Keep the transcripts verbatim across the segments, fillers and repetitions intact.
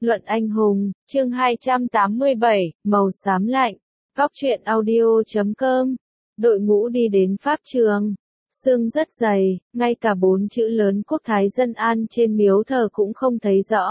Luận anh hùng, chương hai trăm tám mươi bảy, màu xám lạnh. Góc truyện audio chấm com. Đội ngũ đi đến pháp trường. Sương rất dày, ngay cả bốn chữ lớn Quốc Thái Dân An trên miếu thờ cũng không thấy rõ.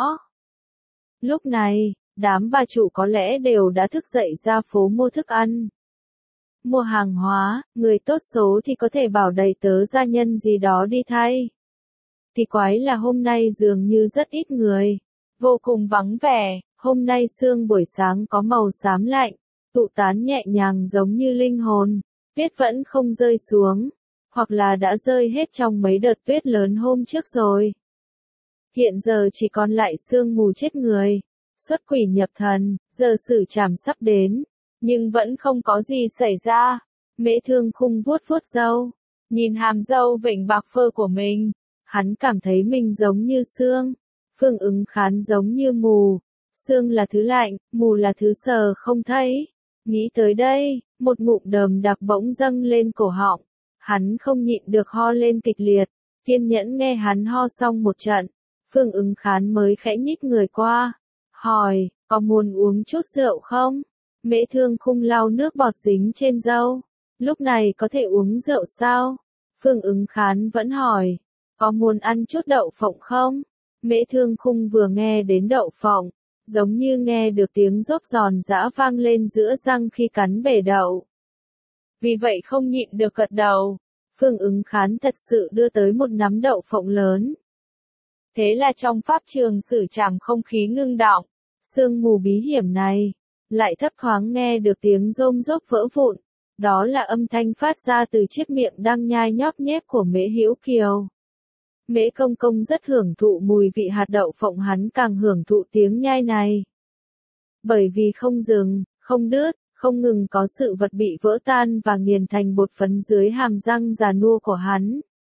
Lúc này, đám bà chủ có lẽ đều đã thức dậy ra phố mua thức ăn. Mua hàng hóa, người tốt số thì có thể bảo đầy tớ gia nhân gì đó đi thay. Thì quái là hôm nay dường như rất ít người. Vô cùng vắng vẻ, hôm nay sương buổi sáng có màu xám lạnh, tụ tán nhẹ nhàng giống như linh hồn, tuyết vẫn không rơi xuống, hoặc là đã rơi hết trong mấy đợt tuyết lớn hôm trước rồi. Hiện giờ chỉ còn lại sương mù chết người, xuất quỷ nhập thần, giờ xử trảm sắp đến, nhưng vẫn không có gì xảy ra. Mễ Thương Khung vuốt vuốt râu, nhìn hàm râu vểnh bạc phơ của mình, hắn cảm thấy mình giống như sương. Phương Ứng Khán giống như mù, sương là thứ lạnh, mù là thứ sờ không thấy. Nghĩ tới đây, một ngụm đờm đặc bỗng dâng lên cổ họng, hắn không nhịn được ho lên kịch liệt, kiên nhẫn nghe hắn ho xong một trận, Phương Ứng Khán mới khẽ nhích người qua, hỏi, có muốn uống chút rượu không? Mễ Thương Khung lau nước bọt dính trên râu, lúc này có thể uống rượu sao? Phương Ứng Khán vẫn hỏi, có muốn ăn chút đậu phộng không? Mễ Thương Khung vừa nghe đến đậu phộng, giống như nghe được tiếng rốp giòn giã vang lên giữa răng khi cắn bể đậu. Vì vậy không nhịn được gật đầu, Phương Ứng Khán thật sự đưa tới một nắm đậu phộng lớn. Thế là trong pháp trường xử trảm không khí ngưng đọng, sương mù bí hiểm này, lại thấp thoáng nghe được tiếng rôm rốp vỡ vụn, đó là âm thanh phát ra từ chiếc miệng đang nhai nhóp nhép của Mễ Hữu Kiều. Mễ Công Công rất hưởng thụ mùi vị hạt đậu phộng, hắn càng hưởng thụ tiếng nhai này. Bởi vì không dừng, không đứt, không ngừng có sự vật bị vỡ tan và nghiền thành bột phấn dưới hàm răng già nua của hắn.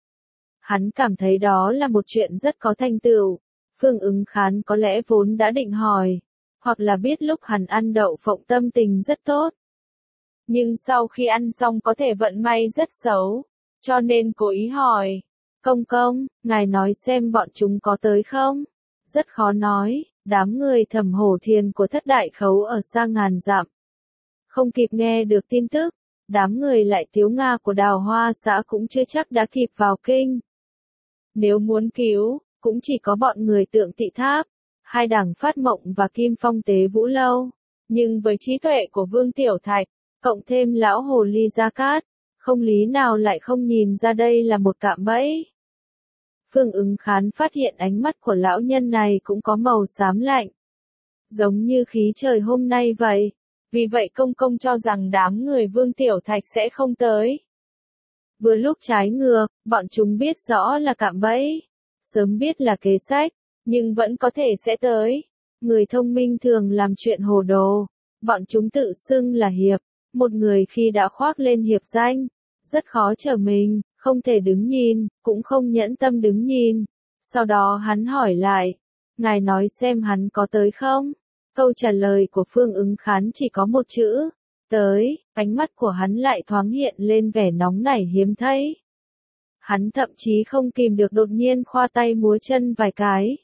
Hắn cảm thấy đó là một chuyện rất có thành tựu. Phương Ứng Khán có lẽ vốn đã định hỏi, hoặc là biết lúc hắn ăn đậu phộng tâm tình rất tốt. Nhưng sau khi ăn xong có thể vận may rất xấu, cho nên cố ý hỏi. Công công, ngài nói xem bọn chúng có tới không? Rất khó nói, đám người Thẩm Hổ Thiền của Thất Đại Khấu ở xa ngàn dặm. Không kịp nghe được tin tức, đám người Lại Tiếu Nga của Đào Hoa xã cũng chưa chắc đã kịp vào kinh. Nếu muốn cứu, cũng chỉ có bọn người Tượng Tị Tháp, hai đảng Phát Mộng và Kim Phong Tế Vũ Lâu. Nhưng với trí tuệ của Vương Tiểu Thạch, cộng thêm lão hồ ly Gia Cát, không lý nào lại không nhìn ra đây là một cạm bẫy. Phương Ứng Khán phát hiện ánh mắt của lão nhân này cũng có màu xám lạnh, giống như khí trời hôm nay vậy. Vì vậy công công cho rằng đám người Vương Tiểu Thạch sẽ không tới. Vừa lúc trái ngược, bọn chúng biết rõ là cạm bẫy, sớm biết là kế sách, nhưng vẫn có thể sẽ tới. Người thông minh thường làm chuyện hồ đồ, bọn chúng tự xưng là hiệp, một người khi đã khoác lên hiệp danh, rất khó trở mình, không thể đứng nhìn, cũng không nhẫn tâm đứng nhìn. Sau đó hắn hỏi lại, ngài nói xem hắn có tới không? Câu trả lời của Phương Ứng Khán chỉ có một chữ, tới, ánh mắt của hắn lại thoáng hiện lên vẻ nóng nảy hiếm thấy. Hắn thậm chí không kìm được đột nhiên khoa tay múa chân vài cái.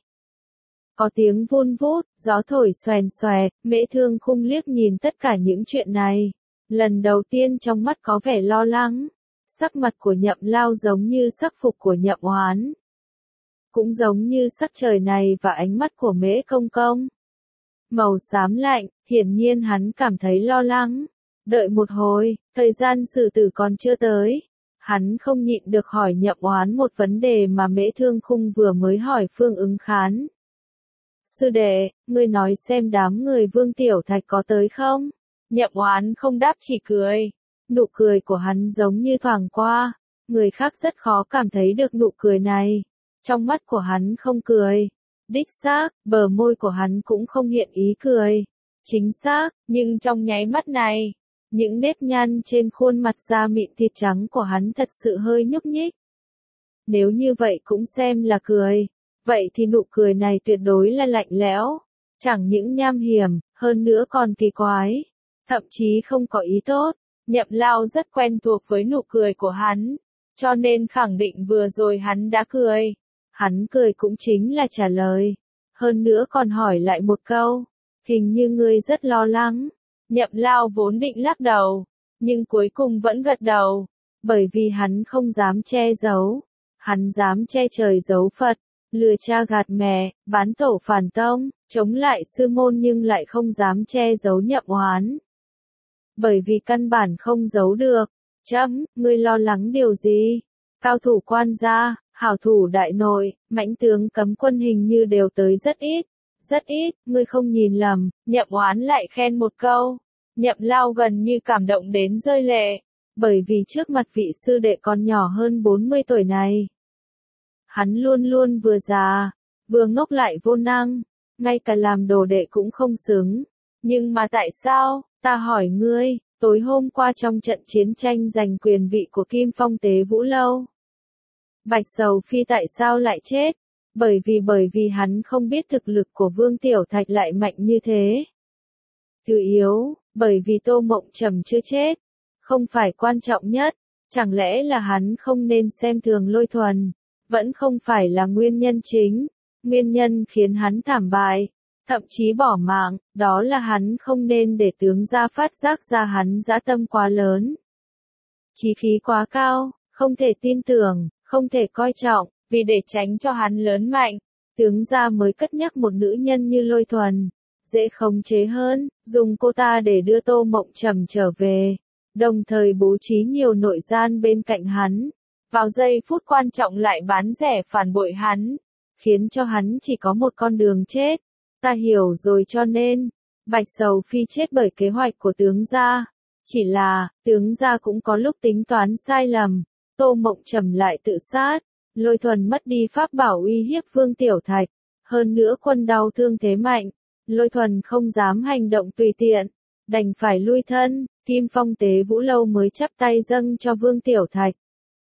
Có tiếng vun vút, gió thổi xoèn xoẹt, Mễ Thương Khung liếc nhìn tất cả những chuyện này. Lần đầu tiên trong mắt có vẻ lo lắng. Sắc mặt của Nhậm Lao giống như sắc phục của Nhậm Hoán. Cũng giống như sắc trời này và ánh mắt của Mễ Công Công. Màu xám lạnh, hiển nhiên hắn cảm thấy lo lắng. Đợi một hồi, thời gian xử tử còn chưa tới. Hắn không nhịn được hỏi Nhậm Hoán một vấn đề mà Mễ Thương Khung vừa mới hỏi Phương Ứng Khán. Sư đệ, ngươi nói xem đám người Vương Tiểu Thạch có tới không? Nhậm Hoán không đáp chỉ cười. Nụ cười của hắn giống như thoảng qua, người khác rất khó cảm thấy được nụ cười này. Trong mắt của hắn không cười. Đích xác, bờ môi của hắn cũng không hiện ý cười. Chính xác, nhưng trong nháy mắt này, những nếp nhăn trên khuôn mặt da mịn thịt trắng của hắn thật sự hơi nhúc nhích. Nếu như vậy cũng xem là cười, vậy thì nụ cười này tuyệt đối là lạnh lẽo, chẳng những nham hiểm, hơn nữa còn kỳ quái, thậm chí không có ý tốt. Nhậm Lao rất quen thuộc với nụ cười của hắn, cho nên khẳng định vừa rồi hắn đã cười. Hắn cười cũng chính là trả lời. hơn nữa còn hỏi lại một câu, hình như ngươi rất lo lắng. Nhậm Lao vốn định lắc đầu, nhưng cuối cùng vẫn gật đầu, bởi vì hắn không dám che giấu, hắn dám che trời giấu Phật, lừa cha gạt mẹ, bán tổ phản tông, chống lại sư môn nhưng lại không dám che giấu Nhậm Oán. Bởi vì căn bản không giấu được. Chấm, ngươi lo lắng điều gì? Cao thủ quan gia, hảo thủ đại nội, mãnh tướng cấm quân hình như đều tới rất ít. Rất ít, ngươi không nhìn lầm, Nhậm Oán lại khen một câu. Nhậm Lao gần như cảm động đến rơi lệ, bởi vì trước mặt vị sư đệ còn nhỏ hơn bốn mươi tuổi này. Hắn luôn luôn vừa già, vừa ngốc lại vô năng, ngay cả làm đồ đệ cũng không xứng. Nhưng mà tại sao, ta hỏi ngươi, tối hôm qua trong trận chiến tranh giành quyền vị của Kim Phong Tế Vũ Lâu, Bạch Sầu Phi tại sao lại chết? Bởi vì bởi vì hắn không biết thực lực của Vương Tiểu Thạch lại mạnh như thế. Thứ yếu, bởi vì Tô Mộng Trầm chưa chết, không phải quan trọng nhất, chẳng lẽ là hắn không nên xem thường Lôi Thuần, vẫn không phải là nguyên nhân chính, nguyên nhân khiến hắn thảm bại, thậm chí bỏ mạng, đó là hắn không nên để tướng gia phát giác ra hắn dã tâm quá lớn. Chí khí quá cao, không thể tin tưởng, không thể coi trọng, vì để tránh cho hắn lớn mạnh, tướng gia mới cất nhắc một nữ nhân như Lôi Thuần, dễ khống chế hơn, dùng cô ta để đưa Tô Mộng Trầm trở về, đồng thời bố trí nhiều nội gian bên cạnh hắn, vào giây phút quan trọng lại bán rẻ phản bội hắn, khiến cho hắn chỉ có một con đường chết. Ta hiểu rồi, cho nên, Bạch Sầu Phi chết bởi kế hoạch của tướng gia. Chỉ là, tướng gia cũng có lúc tính toán sai lầm, Tô Mộng Trầm lại tự sát, Lôi Thuần mất đi pháp bảo uy hiếp Vương Tiểu Thạch, hơn nữa quân đau thương thế mạnh, Lôi Thuần không dám hành động tùy tiện, đành phải lui thân, Kim Phong Tế Vũ Lâu mới chắp tay dâng cho Vương Tiểu Thạch.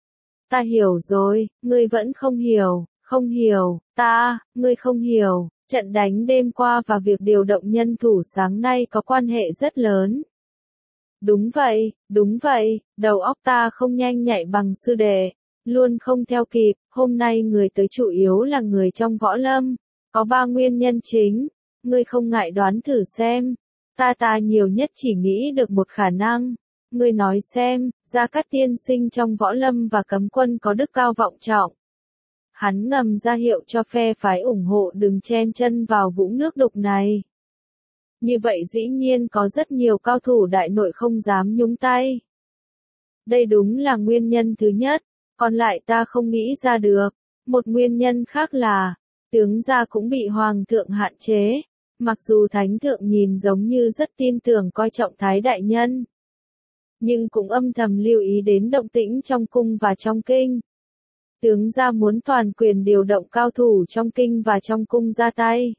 Ta hiểu rồi, ngươi vẫn không hiểu, không hiểu, ta, ngươi không hiểu. Trận đánh đêm qua và việc điều động nhân thủ sáng nay có quan hệ rất lớn. Đúng vậy, đúng vậy, đầu óc ta không nhanh nhạy bằng sư đệ, luôn không theo kịp, hôm nay người tới chủ yếu là người trong võ lâm, có ba nguyên nhân chính, ngươi không ngại đoán thử xem, ta ta nhiều nhất chỉ nghĩ được một khả năng, ngươi nói xem, Gia Cát tiên sinh trong võ lâm và cấm quân có đức cao vọng trọng. Hắn ngầm ra hiệu cho phe phái ủng hộ đừng chen chân vào vũng nước đục này. Như vậy dĩ nhiên có rất nhiều cao thủ đại nội không dám nhúng tay. Đây đúng là nguyên nhân thứ nhất, còn lại ta không nghĩ ra được. Một nguyên nhân khác là, tướng gia cũng bị hoàng thượng hạn chế, mặc dù thánh thượng nhìn giống như rất tin tưởng coi trọng Thái đại nhân, nhưng cũng âm thầm lưu ý đến động tĩnh trong cung và trong kinh. Tướng gia muốn toàn quyền điều động cao thủ trong kinh và trong cung ra tay.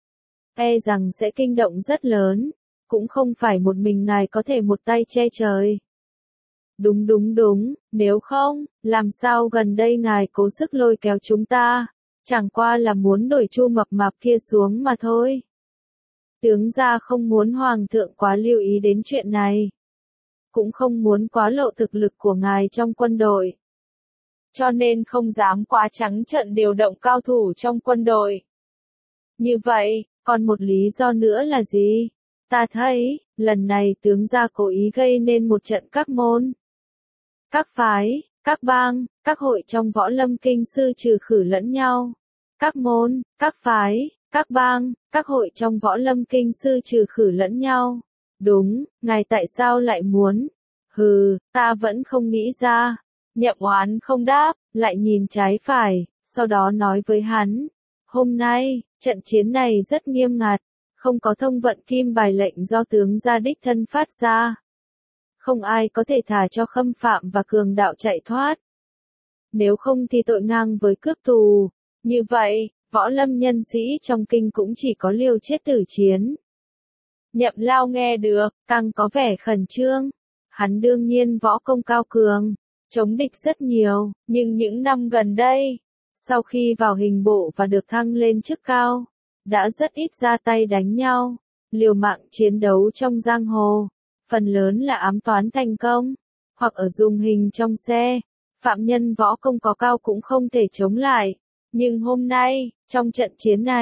E rằng sẽ kinh động rất lớn, cũng không phải một mình ngài có thể một tay che trời. Đúng đúng đúng, nếu không, làm sao gần đây ngài cố sức lôi kéo chúng ta, chẳng qua là muốn đổi Chu mập mạp kia xuống mà thôi. Tướng gia không muốn hoàng thượng quá lưu ý đến chuyện này, cũng không muốn quá lộ thực lực của ngài trong quân đội. Cho nên không dám quá trắng trợn điều động cao thủ trong quân đội. Như vậy, còn một lý do nữa là gì? Ta thấy, lần này tướng gia cố ý gây nên một trận các môn, các phái, các bang, các hội trong võ lâm kinh sư trừ khử lẫn nhau. Các môn, các phái, các bang, các hội trong võ lâm kinh sư trừ khử lẫn nhau. Đúng, ngài tại sao lại muốn? Hừ, ta vẫn không nghĩ ra. Nhậm Oán không đáp, lại nhìn trái phải, sau đó nói với hắn. Hôm nay, trận chiến này rất nghiêm ngặt, không có thông vận kim bài lệnh do tướng gia đích thân phát ra. Không ai có thể thả cho khâm phạm và cường đạo chạy thoát. Nếu không thì tội ngang với cướp tù. Như vậy, võ lâm nhân sĩ trong kinh cũng chỉ có liều chết tử chiến. Nhậm Lao nghe được, càng có vẻ khẩn trương. Hắn đương nhiên võ công cao cường, chống địch rất nhiều, nhưng những năm gần đây, sau khi vào hình bộ và được thăng lên chức cao, đã rất ít ra tay đánh nhau, liều mạng chiến đấu trong giang hồ, phần lớn là ám toán thành công, hoặc ở dùng hình trong xe, phạm nhân võ công có cao cũng không thể chống lại, nhưng hôm nay, trong trận chiến này,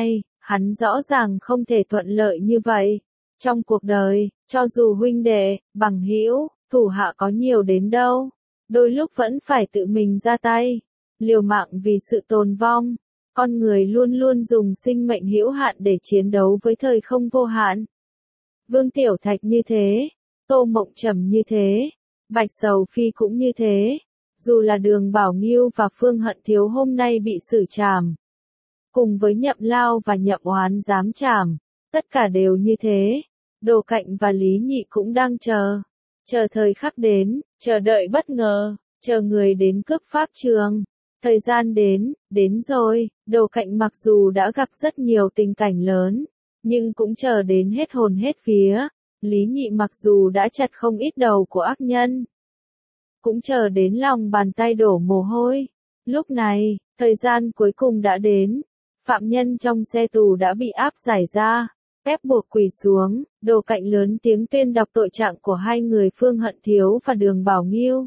Hắn rõ ràng không thể thuận lợi như vậy. Trong cuộc đời, cho dù huynh đệ, bằng hữu, thủ hạ có nhiều đến đâu, đôi lúc vẫn phải tự mình ra tay, liều mạng vì sự tồn vong. Con người luôn luôn dùng sinh mệnh hữu hạn để chiến đấu với thời không vô hạn. Vương Tiểu Thạch như thế, Tô Mộng Trầm như thế, Bạch Sầu Phi cũng như thế. Dù là Đường Bảo Nghiêu và Phương Hận Thiếu hôm nay bị xử trảm, cùng với Nhậm Lao và Nhậm Oán giám trảm, tất cả đều như thế. Đồ Cạnh và Lý Nhị cũng đang chờ, chờ thời khắc đến, chờ đợi bất ngờ, chờ người đến cướp pháp trường. Thời gian đến, đến rồi, Đồ Cạnh mặc dù đã gặp rất nhiều tình cảnh lớn, nhưng cũng chờ đến hết hồn hết vía. Lý Nhị mặc dù đã chặt không ít đầu của ác nhân, cũng chờ đến lòng bàn tay đổ mồ hôi. Lúc này, thời gian cuối cùng đã đến. Phạm nhân trong xe tù đã bị áp giải ra, ép buộc quỳ xuống. Đồ Cạnh lớn tiếng tuyên đọc tội trạng của hai người Phương Hận Thiếu và Đường Bảo Nghiêu.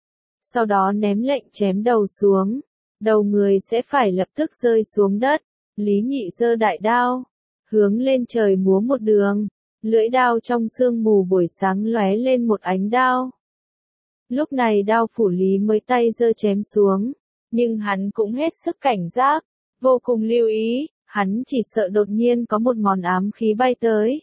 Sau đó ném lệnh chém đầu xuống. Đầu người sẽ phải lập tức rơi xuống đất. Lý Nhị giơ đại đao, hướng lên trời múa một đường. Lưỡi đao trong sương mù buổi sáng lóe lên một ánh đao. Lúc này đao phủ Lý mới tay giơ chém xuống, nhưng hắn cũng hết sức cảnh giác, vô cùng lưu ý, hắn chỉ sợ đột nhiên có một món ám khí bay tới,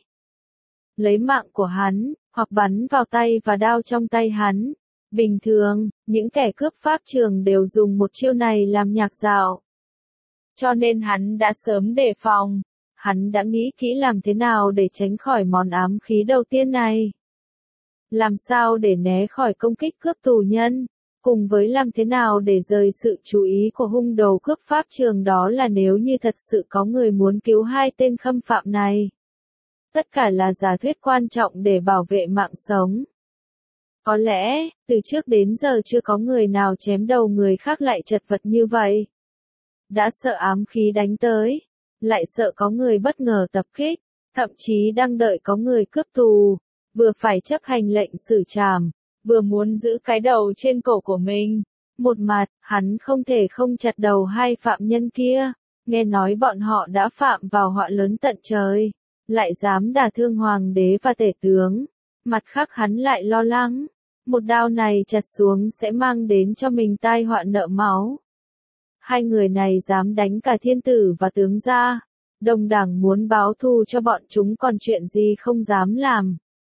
lấy mạng của hắn, hoặc bắn vào tay và đao trong tay hắn. Bình thường, những kẻ cướp pháp trường đều dùng một chiêu này làm nhạc dạo. Cho nên hắn đã sớm đề phòng, hắn đã nghĩ kỹ làm thế nào để tránh khỏi món ám khí đầu tiên này. Làm sao để né khỏi công kích cướp tù nhân, cùng với làm thế nào để rời sự chú ý của hung đồ cướp pháp trường, đó là nếu như thật sự có người muốn cứu hai tên khâm phạm này. Tất cả là giả thuyết quan trọng để bảo vệ mạng sống. Có lẽ, từ trước đến giờ chưa có người nào chém đầu người khác lại chật vật như vậy. Đã sợ ám khí đánh tới, lại sợ có người bất ngờ tập kích, thậm chí đang đợi có người cướp tù, vừa phải chấp hành lệnh xử trảm, vừa muốn giữ cái đầu trên cổ của mình. Một mặt, hắn không thể không chặt đầu hai phạm nhân kia, nghe nói bọn họ đã phạm vào họa lớn tận trời, lại dám đả thương hoàng đế và tể tướng. Mặt khác hắn lại lo lắng, một đao này chặt xuống sẽ mang đến cho mình tai họa nợ máu. Hai người này dám đánh cả thiên tử và tướng gia, đồng đảng muốn báo thù cho bọn chúng còn chuyện gì không dám làm.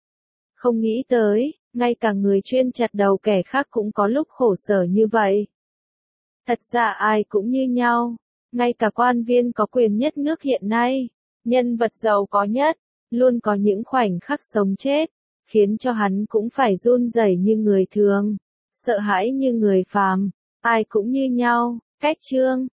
Không nghĩ tới, ngay cả người chuyên chặt đầu kẻ khác cũng có lúc khổ sở như vậy. Thật ra ai cũng như nhau, ngay cả quan viên có quyền nhất nước hiện nay, nhân vật giàu có nhất, luôn có những khoảnh khắc sống chết, khiến cho hắn cũng phải run rẩy như người thường, sợ hãi như người phàm, ai cũng như nhau. Cách chương